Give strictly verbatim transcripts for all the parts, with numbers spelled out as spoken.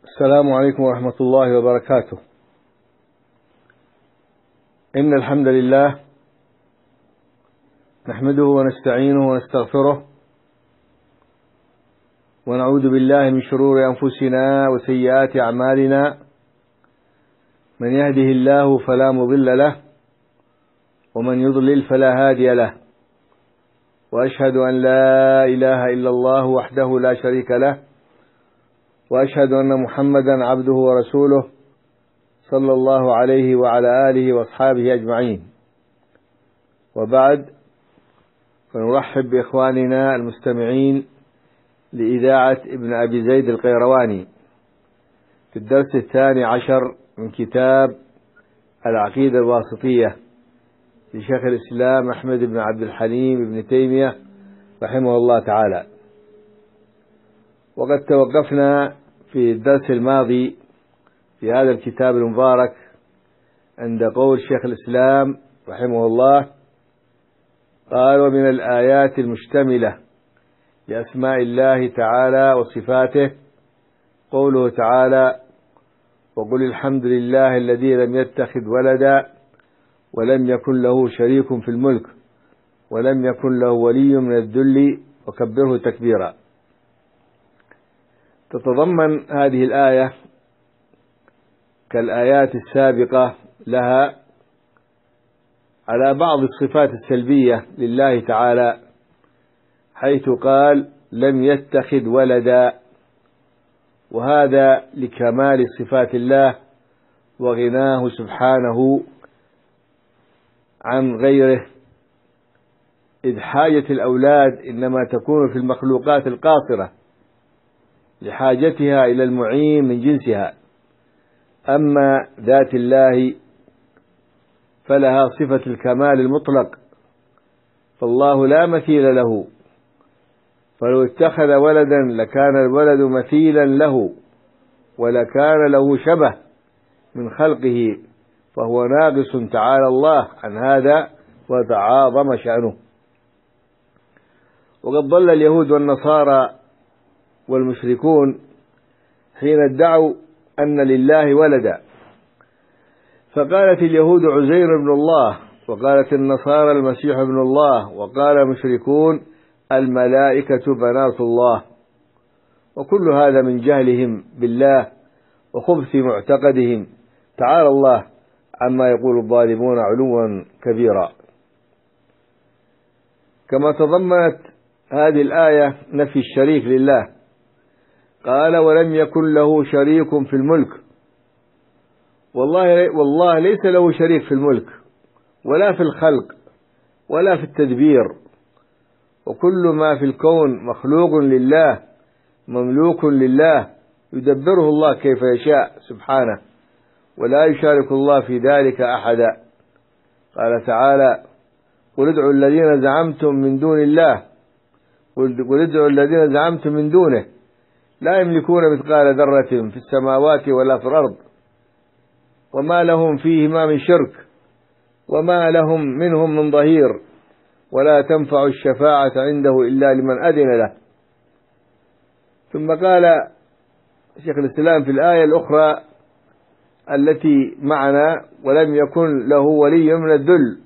السلام عليكم ورحمة الله وبركاته. إن الحمد لله نحمده ونستعينه ونستغفره ونعوذ بالله من شرور أنفسنا وسيئات أعمالنا. من يهده الله فلا مضل له ومن يضلل فلا هادي له، وأشهد أن لا إله إلا الله وحده لا شريك له، وأشهد أن محمدا عبده ورسوله صلى الله عليه وعلى آله وأصحابه أجمعين. وبعد، فنرحب بإخواننا المستمعين لإذاعة ابن أبي زيد القيرواني في الدرس الثاني عشر من كتاب العقيدة الواسطية لشيخ الإسلام أحمد بن عبد الحليم بن تيمية رحمه الله تعالى. وقد توقفنا في الدرس الماضي في هذا الكتاب المبارك عند قول شيخ الإسلام رحمه الله، قال: ومن الآيات المشتملة لأسماء الله تعالى وصفاته قوله تعالى: وقل الحمد لله الذي لم يتخذ ولدا ولم يكن له شريك في الملك ولم يكن له ولي من الذل وكبره تكبيرا. تتضمن هذه الآية كالآيات السابقة لها على بعض الصفات السلبية لله تعالى، حيث قال: لم يتخذ ولدا، وهذا لكمال صفات الله وغناه سبحانه عن غيره، إذ حاجة الأولاد إنما تكون في المخلوقات القاصرة لحاجتها إلى المعين من جنسها، أما ذات الله فلها صفة الكمال المطلق، فالله لا مثيل له، فلو اتخذ ولدا لكان الولد مثيلا له ولكان له شبه من خلقه، فهو ناقص تعالى الله عن هذا وتعاظم شأنه. وقد ضل اليهود والنصارى والمشركون حين ادعوا أن لله ولدا، فقالت اليهود عزير بن الله، وقالت النصارى المسيح ابن الله، وقال المشركون الملائكة بنات الله، وكل هذا من جهلهم بالله وخبث معتقدهم، تعالى الله عما يقول الظالمون علوا كبيرا. كما تضمنت هذه الآية نفي الشريك لله، قال: ولم يكن له شريك في الملك. والله, والله ليس له شريك في الملك ولا في الخلق ولا في التدبير، وكل ما في الكون مخلوق لله مملوك لله يدبره الله كيف يشاء سبحانه، ولا يشارك الله في ذلك أحدا. قال تعالى: قل ادعوا الذين زعمتم من دون الله قل ادعوا الذين زعمتم من دونه لا يملكون مثقال ذرة في السماوات ولا في الأرض وما لهم فيهما من شرك وما لهم منهم من ظهير ولا تنفع الشفاعة عنده إلا لمن أذن له. ثم قال شيخ الإسلام في الآية الأخرى التي معنا: ولم يكن له ولي من الذل.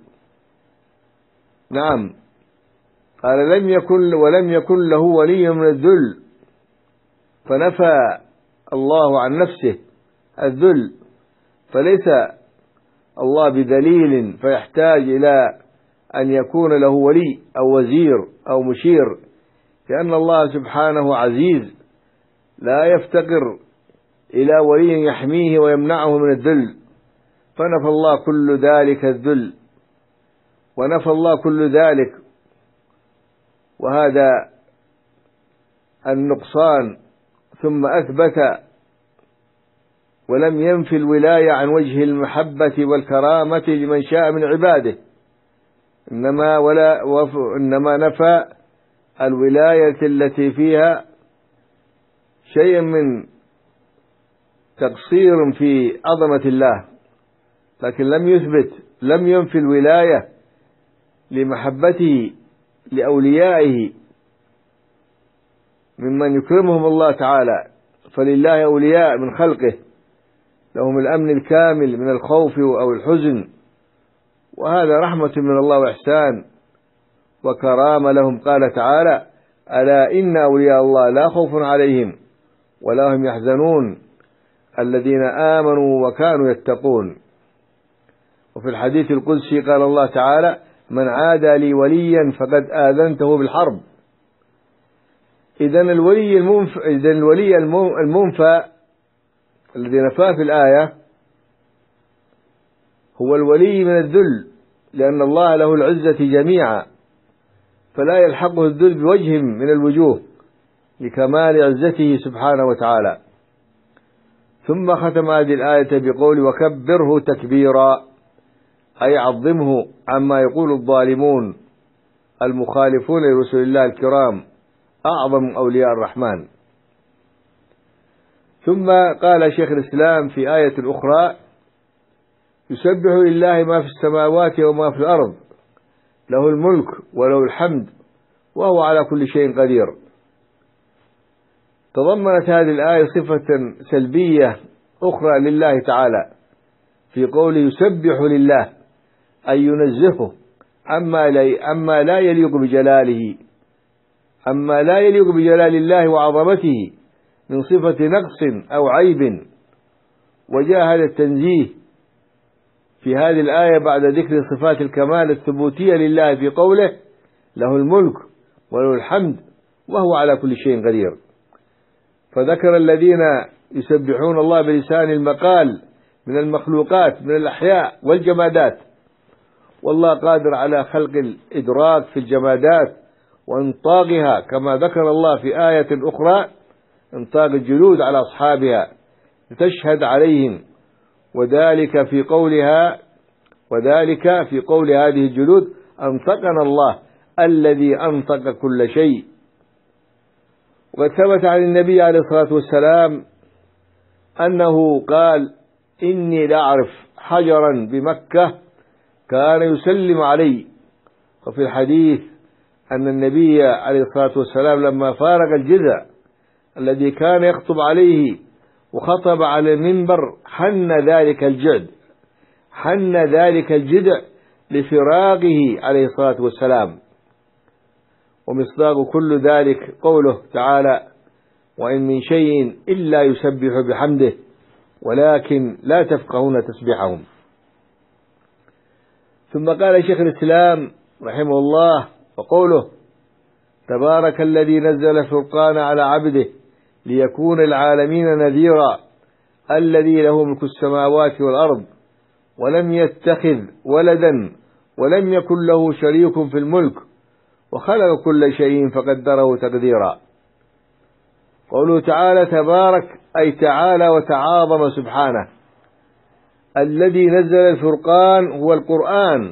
نعم، قال: لم يكن ولم يكن له ولي من الذل، فنفى الله عن نفسه الذل، فليس الله بذليل فيحتاج إلى أن يكون له ولي أو وزير أو مشير، لأن الله سبحانه عزيز لا يفتقر إلى ولي يحميه ويمنعه من الذل، فنفى الله كل ذلك الذل ونفى الله كل ذلك وهذا النقصان، ثم أثبت ولم ينفي الولاية عن وجه المحبة والكرامة لمن شاء من عباده، إنما, ولا إنما نفى الولاية التي فيها شيء من تقصير في عظمة الله، لكن لم يثبت لم ينفي الولاية لمحبته لأوليائه ممن يكرمهم الله تعالى فلله أولياء من خلقه لهم الأمن الكامل من الخوف أو الحزن، وهذا رحمة من الله وإحسان وكرامة لهم. قال تعالى: ألا إن أولياء الله لا خوف عليهم ولا هم يحزنون الذين آمنوا وكانوا يتقون. وفي الحديث القدسي قال الله تعالى: من عادى لي وليا فقد آذنته بالحرب. إذن الولي المنفى إذن الولي المنفى الذي نفاه في الآية هو الولي من الذل، لأن الله له العزة جميعا، فلا يلحقه الذل بوجه من الوجوه لكمال عزته سبحانه وتعالى. ثم ختم هذه الآية بقول: وكبره تكبيرا، أي عظمه عما يقول الظالمون المخالفون لرسل الله الكرام أعظم أولياء الرحمن. ثم قال شيخ الإسلام في آية أخرى: يسبح لله ما في السماوات وما في الأرض له الملك وله الحمد وهو على كل شيء قدير. تضمنت هذه الآية صفة سلبية أخرى لله تعالى في قول يسبح لله، أي ينزهه عما لا, عما لا يليق بجلاله عما لا يليق بجلال الله وعظمته من صفة نقص أو عيب. وجاء هذا التنزيه في هذه الآية بعد ذكر صفات الكمال الثبوتية لله في قوله: له الملك وله الحمد وهو على كل شيء قدير. فذكر الذين يسبحون الله بلسان المقال من المخلوقات من الأحياء والجمادات، والله قادر على خلق الإدراك في الجمادات وانطاقها، كما ذكر الله في آية أخرى: انطاق الجلود على أصحابها لتشهد عليهم، وذلك في قولها وذلك في قول هذه الجلود: أنطقنا الله الذي أنطق كل شيء. وقد ثبت عن النبي عليه الصلاة والسلام أنه قال: إني لأعرف حجرا بمكة كان يسلم علي. وفي الحديث أن النبي عليه الصلاة والسلام لما فارق الجذع الذي كان يخطب عليه وخطب على المنبر حن ذلك الجذع حن ذلك الجذع لفراقه عليه الصلاة والسلام. ومصداق كل ذلك قوله تعالى: وإن من شيء إلا يسبح بحمده ولكن لا تفقهون تسبيحهم. ثم قال شيخ الإسلام رحمه الله: وقوله: تبارك الذي نزل الفرقان على عبده ليكون العالمين نذيرا الذي له ملك السماوات والأرض ولم يتخذ ولدا ولم يكن له شريك في الملك وخلق كل شيء فقدره تقديرا. قوله تعالى تبارك أي تعالى وتعاظم سبحانه. الذي نزل الفرقان هو القرآن.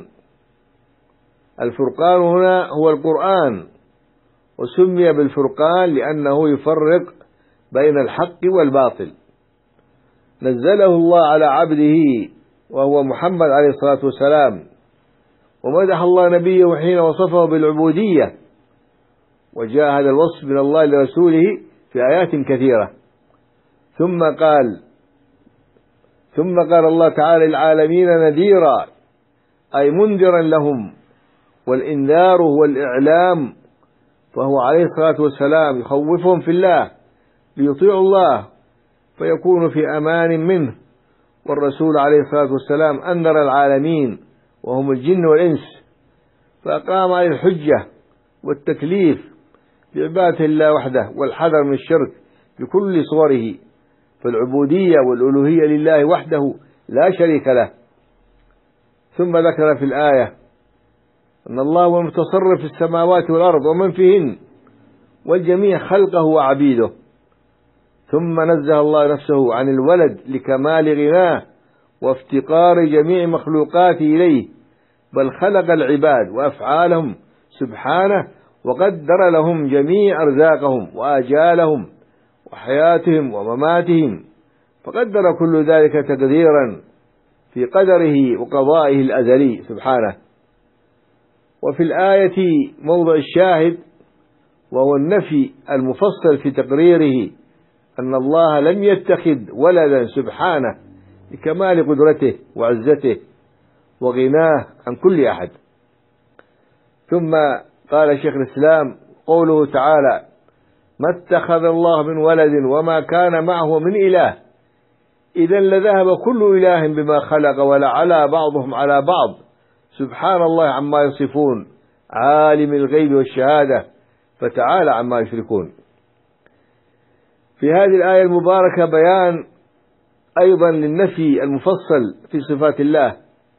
الفرقان هنا هو القرآن، وسمي بالفرقان لأنه يفرق بين الحق والباطل. نزله الله على عبده وهو محمد عليه الصلاة والسلام، ومدح الله نبيه حين وصفه بالعبودية، وجاء هذا الوصف من الله لرسوله في آيات كثيرة. ثم قال ثم قال الله تعالى العالمين نذيرا أي منذرا لهم، والإنذار هو الإعلام، فهو عليه الصلاة والسلام يخوفهم في الله ليطيعوا الله فيكون في أمان منه. والرسول عليه الصلاة والسلام أنذر العالمين وهم الجن والإنس، فأقام عليه الحجة والتكليف بعبادة الله وحده والحذر من الشرك بكل صوره، فالعبودية والألوهية لله وحده لا شريك له. ثم ذكر في الآية أن الله هو المتصرف في السماوات والأرض ومن فيهن والجميع خلقه وعبيده. ثم نزه الله نفسه عن الولد لكمال غناه وافتقار جميع مخلوقاته إليه، بل خلق العباد وأفعالهم سبحانه وقدر لهم جميع أرزاقهم وآجالهم وحياتهم ومماتهم، فقدر كل ذلك تقديرا في قدره وقضائه الأزلي سبحانه. وفي الآية موضع الشاهد وهو النفي المفصل في تقريره أن الله لم يتخذ ولدا سبحانه لكمال قدرته وعزته وغناه عن كل أحد. ثم قال شيخ الإسلام قوله تعالى: ما اتخذ الله من ولد وما كان معه من إله إذا لذهب كل إله بما خلق ولعلى بعضهم على بعض سبحان الله عما يصفون عالم الغيب والشهادة فتعالى عما يشركون. في هذه الآية المباركة بيان أيضا للنفي المفصل في صفات الله،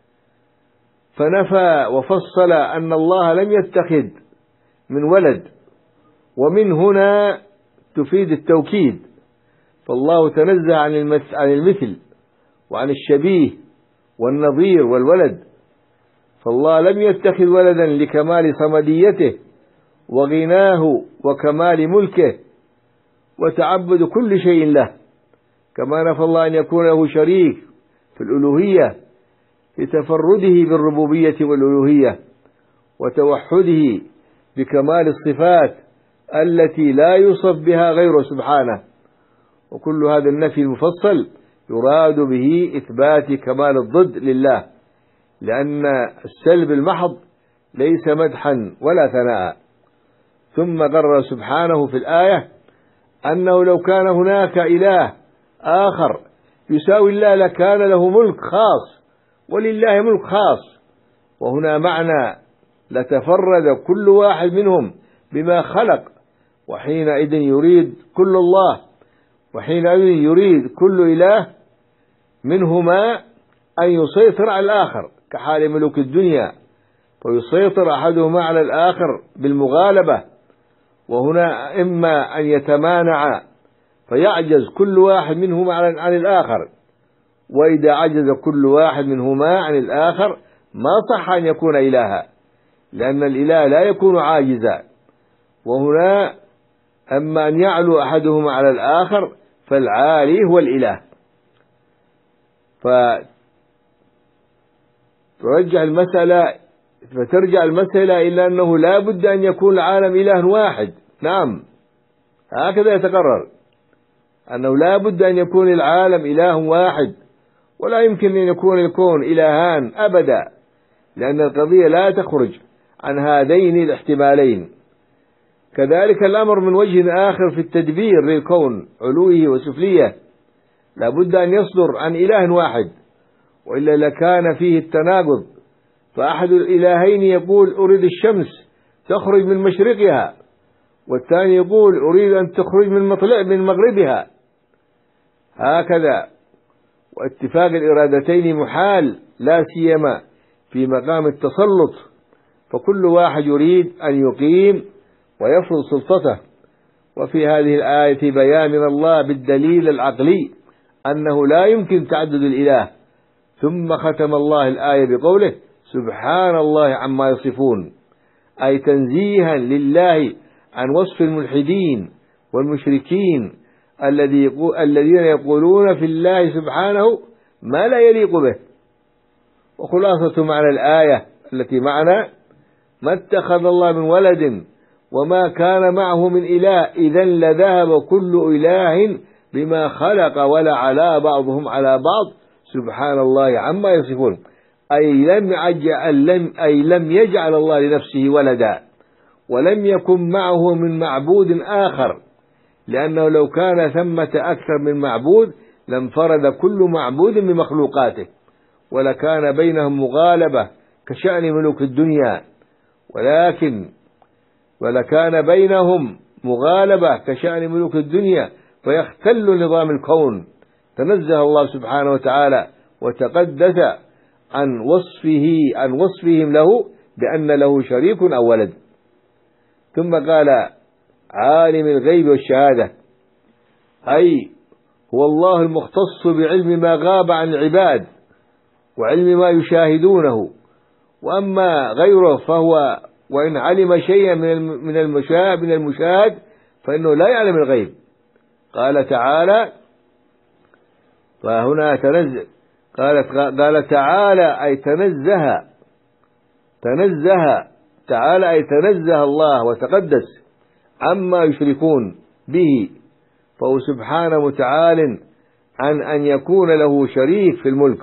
فنفى وفصل أن الله لم يتخذ من ولد، ومن هنا تفيد التوكيد، فالله تنزه عن المثل وعن الشبيه والنظير والولد، فالله لم يتخذ ولدا لكمال صمديته وغناه وكمال ملكه وتعبد كل شيء له، كما نفى الله أن يكون له شريك في الألوهية لتفرده بالربوبية والألوهية وتوحده بكمال الصفات التي لا يوصف بها غيره سبحانه. وكل هذا النفي المفصل يراد به إثبات كمال الضد لله، لأن السلب المحض ليس مدحا ولا ثناء. ثم قرر سبحانه في الآية أنه لو كان هناك إله آخر يساوي الله لكان له ملك خاص ولله ملك خاص، وهنا معنى لتفرد كل واحد منهم بما خلق، وحينئذ يريد كل الله وحينئذ يريد كل إله منهما أن يسيطر على الآخر كحال ملوك الدنيا، فيسيطر أحدهما على الآخر بالمغالبة، وهنا إما أن يتمانع فيعجز كل واحد منهما عن الآخر، وإذا عجز كل واحد منهما عن الآخر ما صح أن يكون إلها، لأن الإله لا يكون عاجزا. وهنا أما أن يعلو أحدهما على الآخر فالعالي هو الإله. فترجع المسألة فترجع المسألة إلى أنه لا بد أن يكون العالم إله واحد. نعم، هكذا يتقرر أنه لا بد أن يكون العالم إله واحد، ولا يمكن أن يكون الكون إلهان أبدا، لأن القضية لا تخرج عن هذين الاحتمالين. كذلك الأمر من وجه آخر في التدبير للكون علوه وسفليه، لا بد أن يصدر عن إله واحد، وإلا لكان فيه التناقض، فأحد الإلهين يقول أريد الشمس تخرج من مشرقها، والثاني يقول أريد أن تخرج من مطلع من مغربها، هكذا. واتفاق الإرادتين محال، لا سيما في مقام التسلط، فكل واحد يريد أن يقيم ويفرض سلطته. وفي هذه الآية بيان من الله بالدليل العقلي أنه لا يمكن تعدد الإله. ثم ختم الله الآية بقوله: سبحان الله عما يصفون، أي تنزيها لله عن وصف الملحدين والمشركين الذين يقولون في الله سبحانه ما لا يليق به. وخلاصة معنى الآية التي معنا: ما اتخذ الله من ولد وما كان معه من إله إذا لذهب كل إله بما خلق ولعلى بعضهم على بعض سبحان الله عما يصفون، أي لم يجعل أي لم يجعل الله لنفسه ولدا، ولم يكن معه من معبود آخر، لأنه لو كان ثمة أكثر من معبود لانفرد كل معبود بمخلوقاته، ولكان بينهم مغالبة كشأن ملوك الدنيا، ولكن ولكان بينهم مغالبة كشأن ملوك الدنيا فيختل نظام الكون. تنزه الله سبحانه وتعالى وتقدس عن وصفه عن وصفهم له بأن له شريك أو ولد. ثم قال: عالم الغيب والشهادة، أي هو الله المختص بعلم ما غاب عن العباد وعلم ما يشاهدونه، وأما غيره فهو وإن علم شيئا من المشاهد من المشاهد فإنه لا يعلم الغيب. قال تعالى: فهنا تنزه قالت قال تعالى أي تنزه تنزه تعالى أي تنزه الله وتقدس عما يشركون به، فهو سبحانه متعال عن أن يكون له شريك في الملك.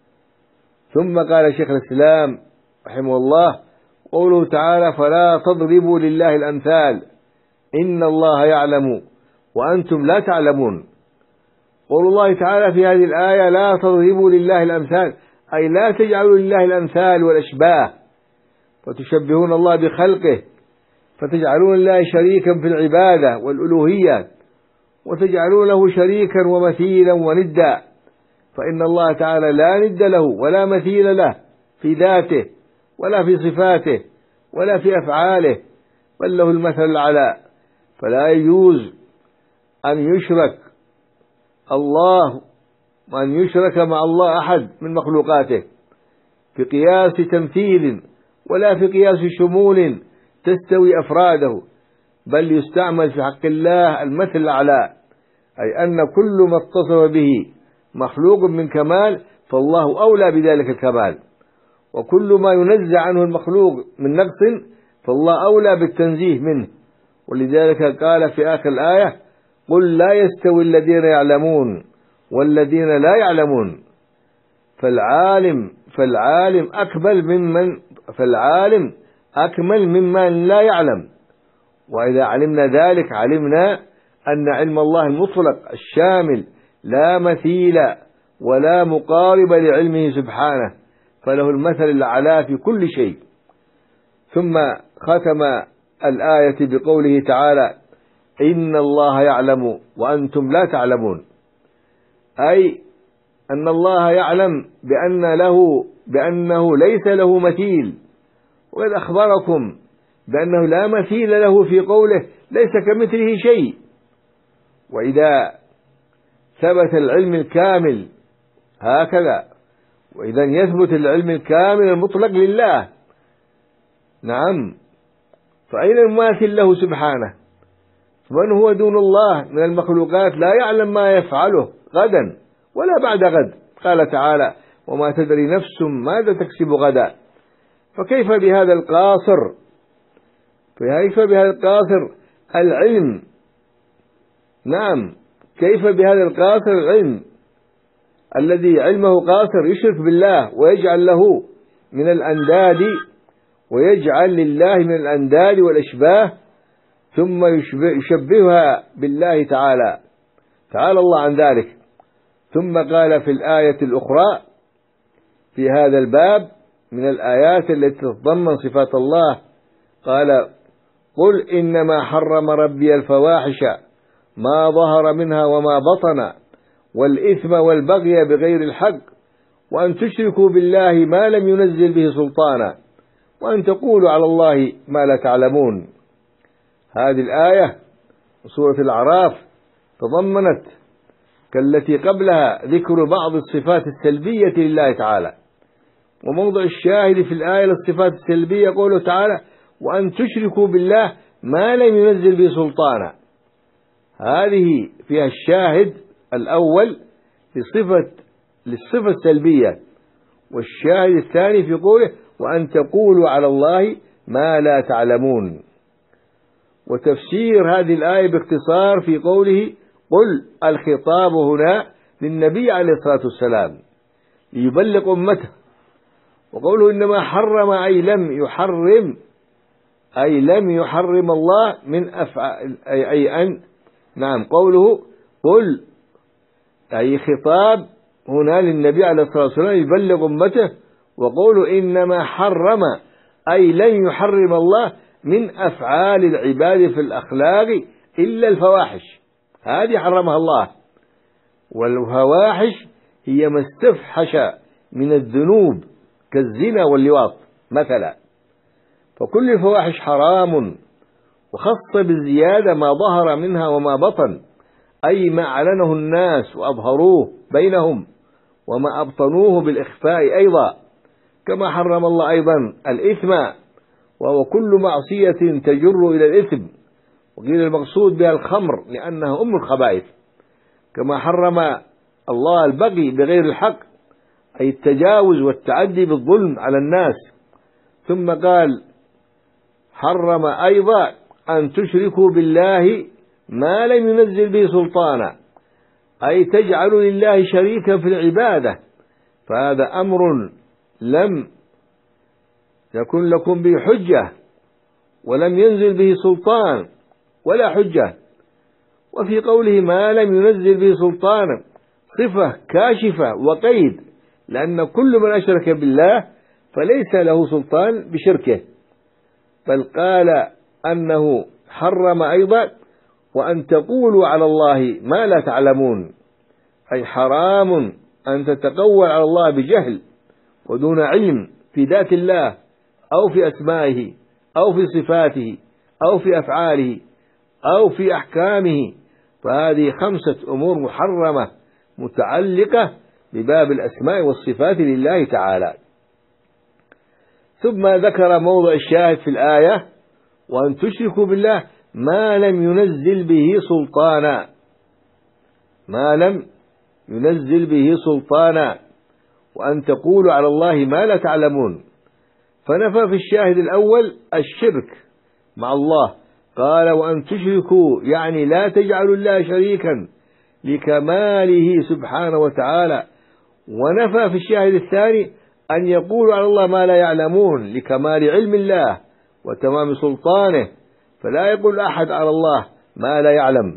ثم قال شيخ الإسلام رحمه الله: قوله تعالى: فلا تضربوا لله الأمثال إن الله يعلم وأنتم لا تعلمون. قول الله تعالى في هذه الآية: لا تضربوا لله الأمثال، أي لا تجعلوا لله الأمثال والأشباه، فتشبهون الله بخلقه، فتجعلون الله شريكا في العبادة والألوهية، وتجعلون له شريكا ومثيلا وندا، فإن الله تعالى لا ند له ولا مثيل له في ذاته ولا في صفاته ولا في أفعاله، بل له المثل الأعلى. فلا يجوز أن يشرك الله وأن يشرك مع الله أحد من مخلوقاته في قياس تمثيل ولا في قياس شمول تستوي أفراده، بل يستعمل في حق الله المثل الأعلى، أي أن كل ما اتصف به مخلوق من كمال فالله أولى بذلك الكمال، وكل ما ينزع عنه المخلوق من نقص فالله أولى بالتنزيه منه. ولذلك قال في آخر الآية: قل لا يستوي الذين يعلمون والذين لا يعلمون. فالعالم فالعالم أكمل ممن فالعالم أكمل ممن لا يعلم. وإذا علمنا ذلك علمنا أن علم الله المطلق الشامل لا مثيل ولا مقارب لعلمه سبحانه، فله المثل الأعلى في كل شيء. ثم ختم الآية بقوله تعالى: إن الله يعلم وأنتم لا تعلمون، أي أن الله يعلم بأن له بأنه ليس له مثيل، وقد أخبركم بأنه لا مثيل له في قوله: ليس كمثله شيء. وإذا ثبت العلم الكامل هكذا، وإذا يثبت العلم الكامل المطلق لله، نعم، فأين المماثل له سبحانه؟ من هو دون الله من المخلوقات لا يعلم ما يفعله غدا ولا بعد غد. قال تعالى: وما تدري نفس ماذا تكسب غدا. فكيف بهذا القاصر كيف بهذا القاصر العلم نعم كيف بهذا القاصر العلم الذي علمه قاصر يشرك بالله ويجعل له من الأنداد ويجعل لله من الأنداد والأشباه، ثم يشبهها بالله تعالى، تعالى الله عن ذلك. ثم قال في الآية الأخرى في هذا الباب من الآيات التي تتضمن صفات الله، قال: قل إنما حرم ربي الفواحش ما ظهر منها وما بطن والإثم والبغي بغير الحق وأن تشركوا بالله ما لم ينزل به سلطانا وأن تقولوا على الله ما لا تعلمون. هذه الآية سورة الأعراف تضمنت كالتي قبلها ذكر بعض الصفات السلبية لله تعالى، وموضع الشاهد في الآية للصفات السلبية قوله تعالى: وأن تشركوا بالله ما لم ينزل به سلطانا. هذه فيها الشاهد الأول لصفة للصفة السلبية، والشاهد الثاني في قوله: وأن تقولوا على الله ما لا تعلمون. وتفسير هذه الآية باختصار في قوله: قل، الخطاب هنا للنبي عليه الصلاة والسلام ليبلغ أمته. وقوله إنما حرم أي لم يحرم أي لم يحرم الله من أفعال أي, أي أن نعم قوله قل أي خطاب هنا للنبي عليه الصلاة والسلام يبلغ أمته. وقوله إنما حرم أي لن يحرم الله من أفعال العباد في الأخلاق إلا الفواحش، هذه حرمها الله. والفواحش هي ما استفحش من الذنوب كالزنا واللواط مثلا، فكل الفواحش حرام، وخص بالزيادة ما ظهر منها وما بطن، أي ما أعلنه الناس وأظهروه بينهم وما أبطنوه بالإخفاء أيضا، كما حرم الله أيضا الإثم وهو كل معصية تجر إلى الإثم، وقيل المقصود بها الخمر لأنها أم الخبائث. كما حرم الله البغي بغير الحق أي التجاوز والتعدي بالظلم على الناس. ثم قال حرم أيضا أن تشركوا بالله ما لم ينزل به سلطانا، أي تجعل لله شريكا في العبادة، فهذا أمر لم يكن لكم به حجة ولم ينزل به سلطان ولا حجة. وفي قوله ما لم ينزل به سلطانا صفة كاشفة وقيد، لأن كل من أشرك بالله فليس له سلطان بشركه، بل قال أنه حرم أيضا وأن تقولوا على الله ما لا تعلمون، أي حرام أن تتقول على الله بجهل ودون علم في ذات الله أو في أسمائه أو في صفاته أو في أفعاله أو في أحكامه، فهذه خمسة أمور محرمة متعلقة بباب الأسماء والصفات لله تعالى. ثم ذكر موضع الشاهد في الآية وأن تشركوا بالله ما لم ينزل به سلطانا، ما لم ينزل به سلطانا، وأن تقولوا على الله ما لا تعلمون. فنفى في الشاهد الأول الشرك مع الله، قال وأن تشركوا يعني لا تجعلوا الله شريكا لكماله سبحانه وتعالى. ونفى في الشاهد الثاني أن يقولوا على الله ما لا يعلمون لكمال علم الله وتمام سلطانه، فلا يقول أحد على الله ما لا يعلم.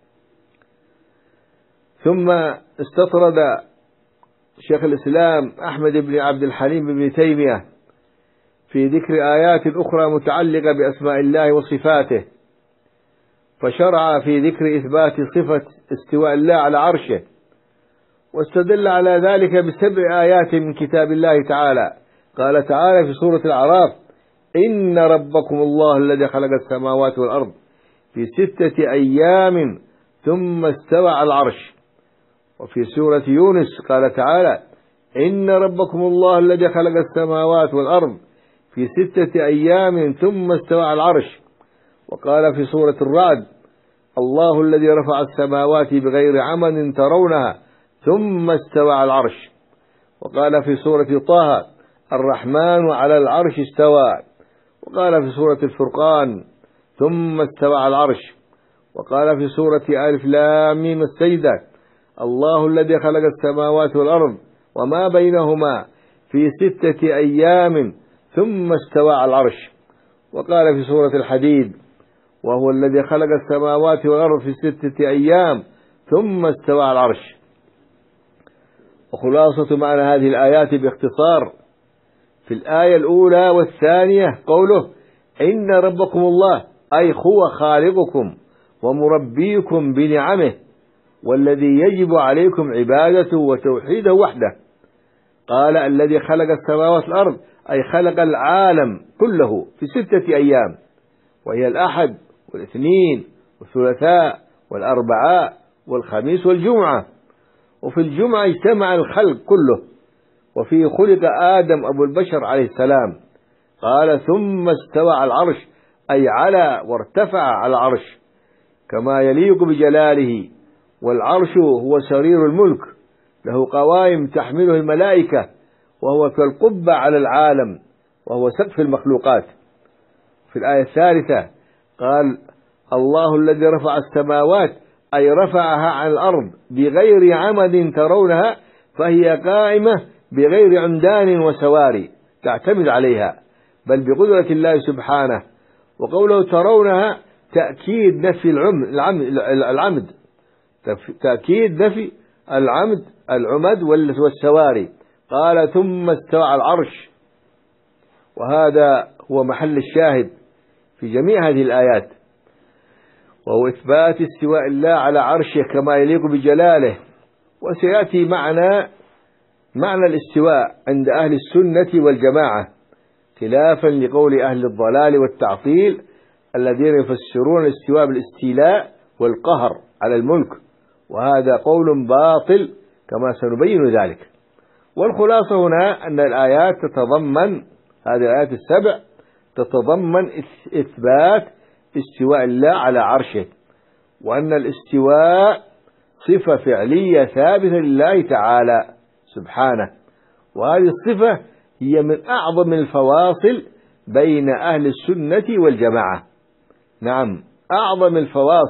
ثم استطرد شيخ الإسلام أحمد بن عبد الحليم بن تيمية في ذكر آيات أخرى متعلقة بأسماء الله وصفاته، فشرع في ذكر إثبات صفة استواء الله على عرشه، واستدل على ذلك بسبع آيات من كتاب الله تعالى. قال تعالى في سورة الأعراف إن ربكم الله الذي خلق السماوات والأرض في ستة أيام ثم استوى على العرش. وفي سورة يونس قال تعالى إن ربكم الله الذي خلق السماوات والأرض في ستة أيام ثم استوى على العرش. وقال في سورة الرعد الله الذي رفع السماوات بغير عمد ترونها ثم استوى على العرش. وقال في سورة طه الرحمن على العرش استوى. وقال في سورة الفرقان ثم استوى على العرش. وقال في سورة ألف لام ميم السجدة الله الذي خلق السماوات والأرض وما بينهما في ستة أيام ثم استوى على العرش. وقال في سورة الحديد وهو الذي خلق السماوات والأرض في ستة أيام ثم استوى على العرش. وخلاصة معنى هذه الآيات باختصار في الآية الأولى والثانية قوله إن ربكم الله أي هو خالقكم ومربيكم بنعمه والذي يجب عليكم عبادته وتوحيده وحده. قال الذي خلق السماوات والأرض أي خلق العالم كله في ستة أيام، وهي الأحد والاثنين والثلاثاء والأربعاء والخميس والجمعة. وفي الجمعة اجتمع الخلق كله، وفيه خلق آدم أبو البشر عليه السلام. قال ثم استوى على العرش أي على وارتفع على العرش كما يليق بجلاله. والعرش هو سرير الملك له قوائم تحمله الملائكة، وهو كالقبة على العالم وهو سقف المخلوقات. في الآية الثالثة قال الله الذي رفع السماوات أي رفعها عن الأرض بغير عمد ترونها، فهي قائمة بغير عمدان وسواري تعتمد عليها بل بقدرة الله سبحانه. وقوله ترونها تأكيد نفي العمد, العمد تأكيد نفي العمد العمد والسواري. قال ثم استوى على العرش، وهذا هو محل الشاهد في جميع هذه الآيات، وهو إثبات استواء الله على عرشه كما يليق بجلاله. وسيأتي معنى معنى الاستواء عند أهل السنة والجماعة خلافا لقول أهل الضلال والتعطيل الذين يفسرون الاستواء بالاستيلاء والقهر على الملك، وهذا قول باطل كما سنبين ذلك. والخلاصة هنا أن الآيات تتضمن هذه الآيات السبع تتضمن إثبات استواء الله على عرشه، وأن الاستواء صفة فعلية ثابتة لله تعالى سبحانه، وهذه الصفة هي من أعظم الفواصل بين أهل السنة والجماعة. نعم، أعظم الفواصل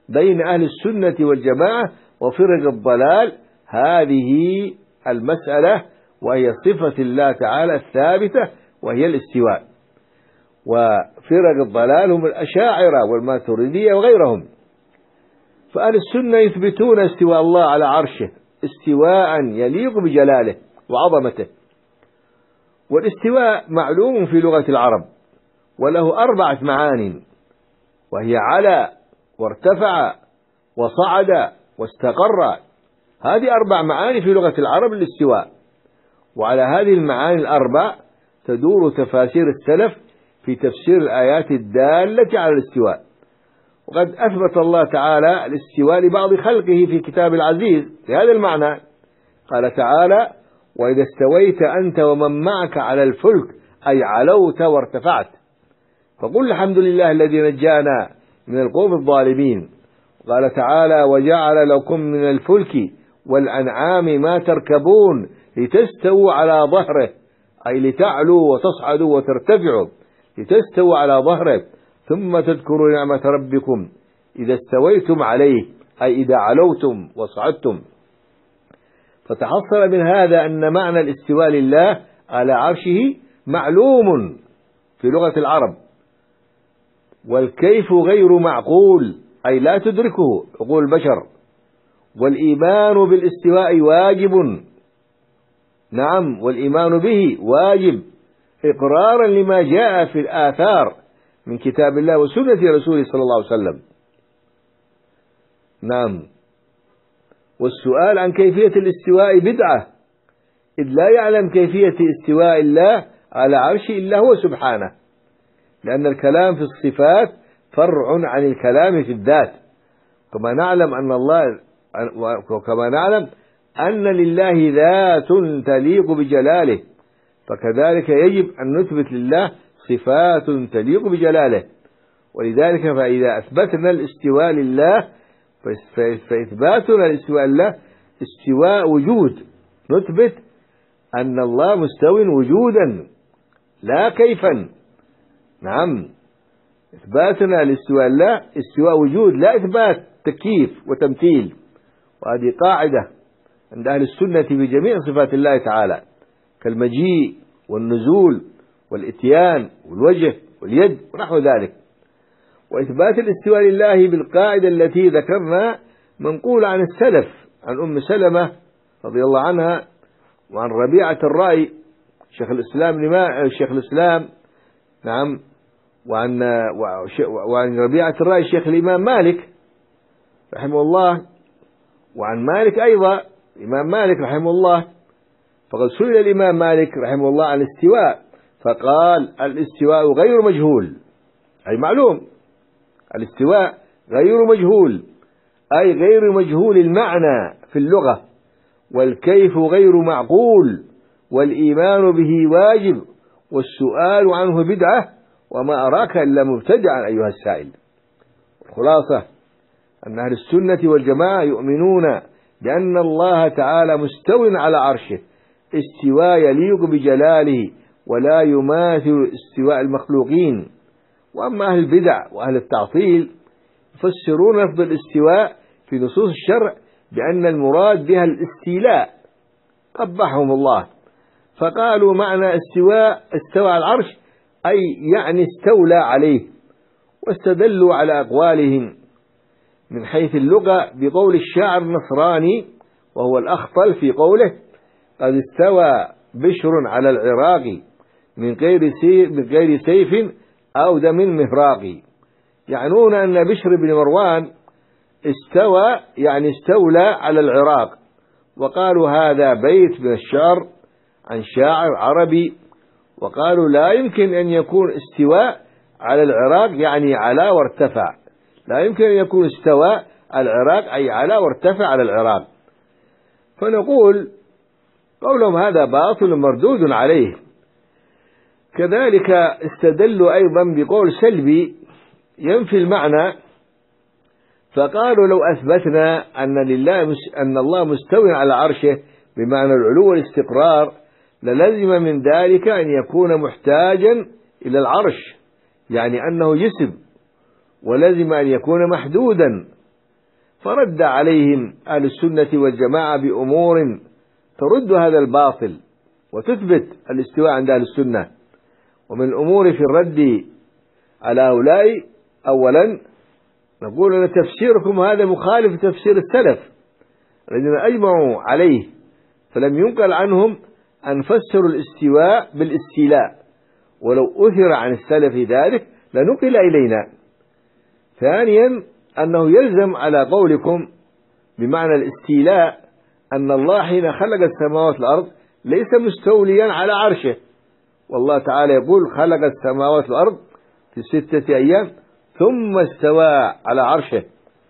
بين أهل السنة والجماعة وفرق الضلال هذه المسألة، وهي صفة الله تعالى الثابتة وهي الاستواء. وفرق الضلال هم الأشاعرة والماتريدية وغيرهم. فأهل السنة يثبتون استواء الله على عرشه استواء يليق بجلاله وعظمته. والاستواء معلوم في لغة العرب، وله أربعة معان، وهي على وارتفع وصعد واستقر. هذه أربع معاني في لغة العرب للاستواء، وعلى هذه المعاني الأربع تدور تفاسير السلف في تفسير الآيات الدالة على الاستواء. وقد أثبت الله تعالى الاستواء لبعض خلقه في كتاب العزيز بهذا المعنى. قال تعالى: وإذا استويت أنت ومن معك على الفلك، أي علوت وارتفعت، فقل الحمد لله الذي نجانا من القوم الظالمين. قال تعالى: وجعل لكم من الفلك والأنعام ما تركبون لتستووا على ظهره، أي لتعلوا وتصعدوا وترتفعوا، لتستووا على ظهره ثم تذكروا نعمة ربكم إذا استويتم عليه، أي إذا علوتم وصعدتم. فتحصل من هذا أن معنى الاستواء لله على عرشه معلوم في لغة العرب، والكيف غير معقول، أي لا تدركه عقول البشر. والإيمان بالاستواء واجب، نعم، والإيمان به واجب إقرارا لما جاء في الآثار من كتاب الله وسنة رسوله صلى الله عليه وسلم. نعم. والسؤال عن كيفية الاستواء بدعة، إذ لا يعلم كيفية استواء الله على عرشه إلا هو سبحانه، لأن الكلام في الصفات فرع عن الكلام في الذات. كما نعلم أن الله وكما نعلم أن لله ذات تليق بجلاله، فكذلك يجب أن نثبت لله صفات تليق بجلاله. ولذلك فإذا أثبتنا الاستواء لله فإثباتنا الاستواء لله استواء وجود، نثبت أن الله مستو وجودا لا كيفا. نعم، إثباتنا الاستواء لله استواء وجود لا إثبات تكييف وتمثيل. وهذه قاعدة عند أهل السنة في جميع صفات الله تعالى، كالمجيء والنزول والإتيان والوجه واليد ونحو ذلك. وإثبات الاستواء لله بالقاعدة التي ذكرنا منقول عن السلف، عن أم سلمة رضي الله عنها، وعن ربيعة الرأي شيخ الإسلام لما شيخ الإسلام نعم، وعن وعن ربيعة الرأي شيخ الإمام مالك رحمه الله، وعن مالك أيضا الإمام مالك رحمه الله. فقد سئل الإمام مالك رحمه الله عن الاستواء فقال: الاستواء غير مجهول، أي معلوم. الاستواء غير مجهول، أي غير مجهول المعنى في اللغة، والكيف غير معقول، والإيمان به واجب، والسؤال عنه بدعة، وما أراك إلا مبتدعا أيها السائل. الخلاصة أن أهل السنة والجماعة يؤمنون بأن الله تعالى مستو على عرشه استواء يليق بجلاله ولا يماثل استواء المخلوقين. وأما أهل البدع وأهل التعطيل يفسرون لفظ الاستواء في نصوص الشرع بأن المراد بها الاستيلاء، قبحهم الله، فقالوا معنى استواء استوى على العرش أي يعني استولى عليه، واستدلوا على أقوالهم من حيث اللغة بقول الشاعر النصراني وهو الأخطل في قوله: قد استوى بشر على العراق من غير سيف, من غير سيف أو دم مهراق. يعنون أن بشر بن مروان استوى يعني استولى على العراق، وقالوا هذا بيت من الشعر عن شاعر عربي، وقالوا لا يمكن أن يكون استواء على العراق يعني على وارتفع، لا يمكن أن يكون استوى على العراق أي على وارتفع على العراق. فنقول قولهم هذا باطل مردود عليه. كذلك استدلوا أيضا بقول سلبي ينفي المعنى، فقالوا لو أثبتنا أن لله أن الله مستوٍ على عرشه بمعنى العلو والاستقرار للزم من ذلك أن يكون محتاجا إلى العرش، يعني أنه جسم، ولزم أن يكون محدودا فرد عليهم أهل السنة والجماعة بأمور ترد هذا الباطل وتثبت الاستواء عند أهل السنة. ومن الأمور في الرد على هؤلاء أولا نقول أن تفسيركم هذا مخالف تفسير السلف الذين أجمعوا عليه، فلم ينقل عنهم أن فسروا الاستواء بالاستيلاء، ولو أثر عن السلف ذلك لنقل إلينا. ثانيا أنه يلزم على قولكم بمعنى الاستيلاء أن الله حين خلق السماوات والأرض ليس مستوليا على عرشه، والله تعالى يقول خلق السماوات والأرض في ستة أيام ثم استوى على عرشه،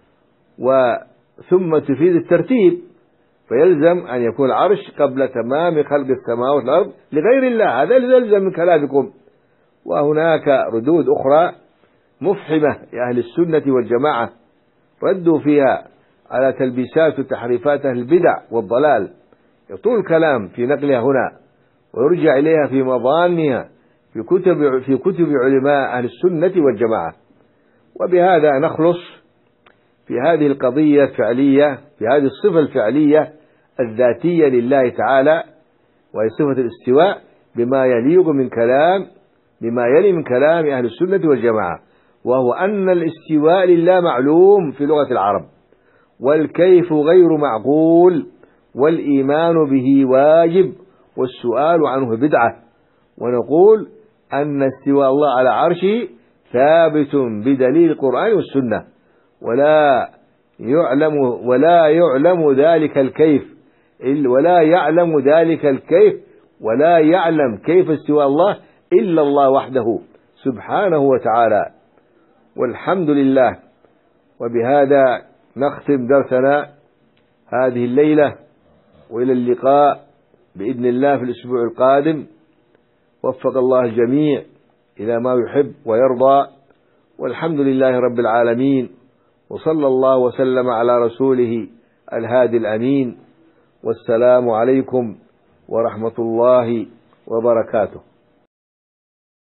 وثم تفيد الترتيب، فيلزم أن يكون العرش قبل تمام خلق السماوات والأرض لغير الله، هذا يلزم من كلامكم. وهناك ردود أخرى مفحمة لأهل السنة والجماعة ردوا فيها على تلبيسات وتحريفات أهل البدع والضلال، يطول الكلام في نقلها هنا ويرجع إليها في مضانها في كتب في كتب علماء أهل السنة والجماعة. وبهذا نخلص في هذه القضية الفعلية، في هذه الصفة الفعلية الذاتية لله تعالى، وهي صفة الاستواء، بما يليق من كلام بما يلي من كلام أهل السنة والجماعة، وهو أن الاستواء لله معلوم في لغة العرب، والكيف غير معقول، والإيمان به واجب، والسؤال عنه بدعة. ونقول أن استواء الله على عرشه ثابت بدليل القرآن والسنة، ولا يعلم ولا يعلم ذلك الكيف ولا يعلم ذلك الكيف ولا يعلم كيف استواء الله إلا الله وحده سبحانه وتعالى. والحمد لله. وبهذا نختم درسنا هذه الليلة، وإلى اللقاء بإذن الله في الأسبوع القادم. وفق الله الجميع إلى ما يحب ويرضى، والحمد لله رب العالمين، وصلى الله وسلم على رسوله الهادي الأمين. والسلام عليكم ورحمة الله وبركاته.